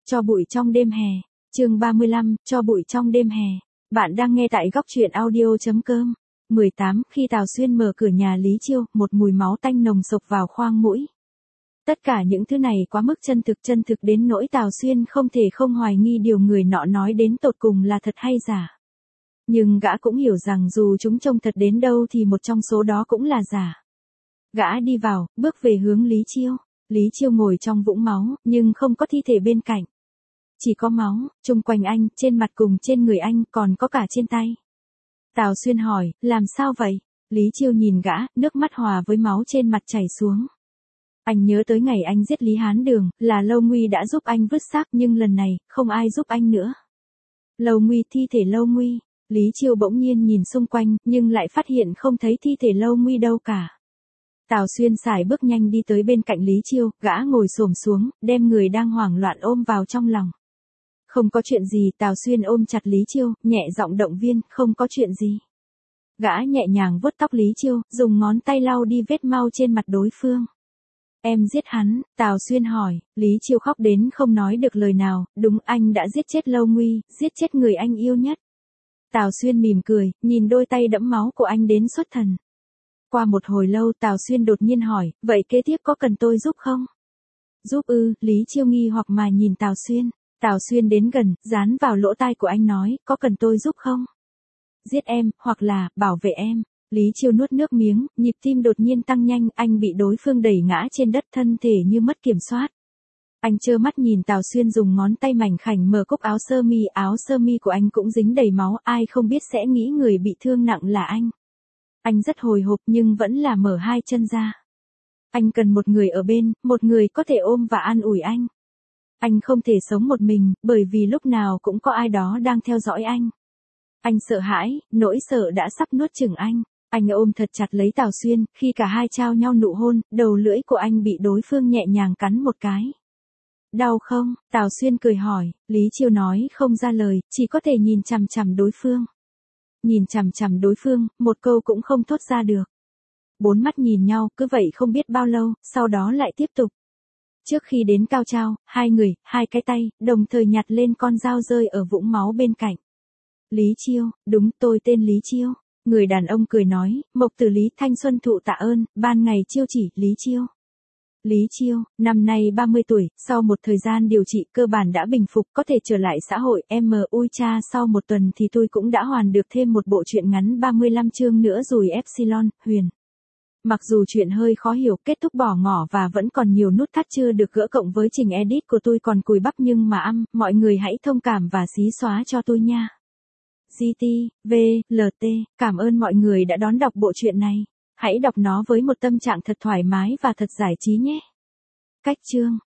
Cho bụi trong đêm hè. Chương 35, cho bụi trong đêm hè. Bạn đang nghe tại góc truyện audio.com. 18, khi Tào Xuyên mở cửa nhà Lý Chiêu, một mùi máu tanh nồng sộc vào khoang mũi. Tất cả những thứ này quá mức chân thực đến nỗi Tào Xuyên không thể không hoài nghi điều người nọ nói đến tột cùng là thật hay giả. Nhưng gã cũng hiểu rằng dù chúng trông thật đến đâu thì một trong số đó cũng là giả. Gã đi vào, bước về hướng Lý Chiêu. Lý Chiêu ngồi trong vũng máu, nhưng không có thi thể bên cạnh. Chỉ có máu, chung quanh anh, trên mặt cùng trên người anh, còn có cả trên tay. Tào Xuyên hỏi, làm sao vậy? Lý Chiêu nhìn gã, nước mắt hòa với máu trên mặt chảy xuống. Anh nhớ tới ngày anh giết Lý Hán Đường, là Lâu Nguy đã giúp anh vứt xác nhưng lần này, không ai giúp anh nữa. Lâu Nguy, thi thể Lâu Nguy. Lý Chiêu bỗng nhiên nhìn xung quanh, nhưng lại phát hiện không thấy thi thể Lâu Nguy đâu cả. Tào Xuyên sải bước nhanh đi tới bên cạnh Lý Chiêu, gã ngồi xổm xuống, đem người đang hoảng loạn ôm vào trong lòng. Không có chuyện gì, Tào Xuyên ôm chặt Lý Chiêu, nhẹ giọng động viên, không có chuyện gì. Gã nhẹ nhàng vuốt tóc Lý Chiêu, dùng ngón tay lau đi vết mau trên mặt đối phương. Em giết hắn, Tào Xuyên hỏi. Lý Chiêu khóc đến không nói được lời nào, đúng, anh đã giết chết Lâu Nguy, giết chết người anh yêu nhất. Tào Xuyên mỉm cười, nhìn đôi tay đẫm máu của anh đến xuất thần. Qua một hồi lâu Tào Xuyên đột nhiên hỏi, vậy kế tiếp có cần tôi giúp không? Giúp ư? Lý Chiêu nghi hoặc mà nhìn Tào Xuyên. Tào Xuyên đến gần, dán vào lỗ tai của anh nói, có cần tôi giúp không? Giết em, hoặc là, bảo vệ em. Lý Chiêu nuốt nước miếng, nhịp tim đột nhiên tăng nhanh, anh bị đối phương đẩy ngã trên đất, thân thể như mất kiểm soát. Anh trơ mắt nhìn Tào Xuyên dùng ngón tay mảnh khảnh mở cúc áo sơ mi của anh cũng dính đầy máu, ai không biết sẽ nghĩ người bị thương nặng là anh. Anh rất hồi hộp nhưng vẫn là mở hai chân ra. Anh cần một người ở bên, một người có thể ôm và an ủi anh. Anh không thể sống một mình, bởi vì lúc nào cũng có ai đó đang theo dõi anh. Anh sợ hãi, nỗi sợ đã sắp nuốt chửng anh. Anh ôm thật chặt lấy Tào Xuyên, khi cả hai trao nhau nụ hôn, đầu lưỡi của anh bị đối phương nhẹ nhàng cắn một cái. Đau không? Tào Xuyên cười hỏi. Lý Chiêu nói không ra lời, chỉ có thể nhìn chằm chằm đối phương. Nhìn chằm chằm đối phương, một câu cũng không thốt ra được. Bốn mắt nhìn nhau, cứ vậy không biết bao lâu, sau đó lại tiếp tục. Trước khi đến cao trao, hai người, hai cái tay, đồng thời nhặt lên con dao rơi ở vũng máu bên cạnh. Lý Chiêu, đúng, tôi tên Lý Chiêu. Người đàn ông cười nói, Mộc Tử Lý, thanh xuân thụ tạ ơn, ban ngày chiêu chỉ, Lý Chiêu. Lý Chiêu, năm nay 30 tuổi, sau một thời gian điều trị cơ bản đã bình phục, có thể trở lại xã hội, ui cha, sau một tuần thì tôi cũng đã hoàn được thêm một bộ truyện ngắn 35 chương nữa rồi Epsilon, Huyền. Mặc dù chuyện hơi khó hiểu, kết thúc bỏ ngỏ và vẫn còn nhiều nút thắt chưa được gỡ cộng với trình edit của tôi còn cùi bắp nhưng mà mọi người hãy thông cảm và xí xóa cho tôi nha. GT, V, LT, cảm ơn mọi người đã đón đọc bộ truyện này. Hãy đọc nó với một tâm trạng thật thoải mái và thật giải trí nhé. Cách chương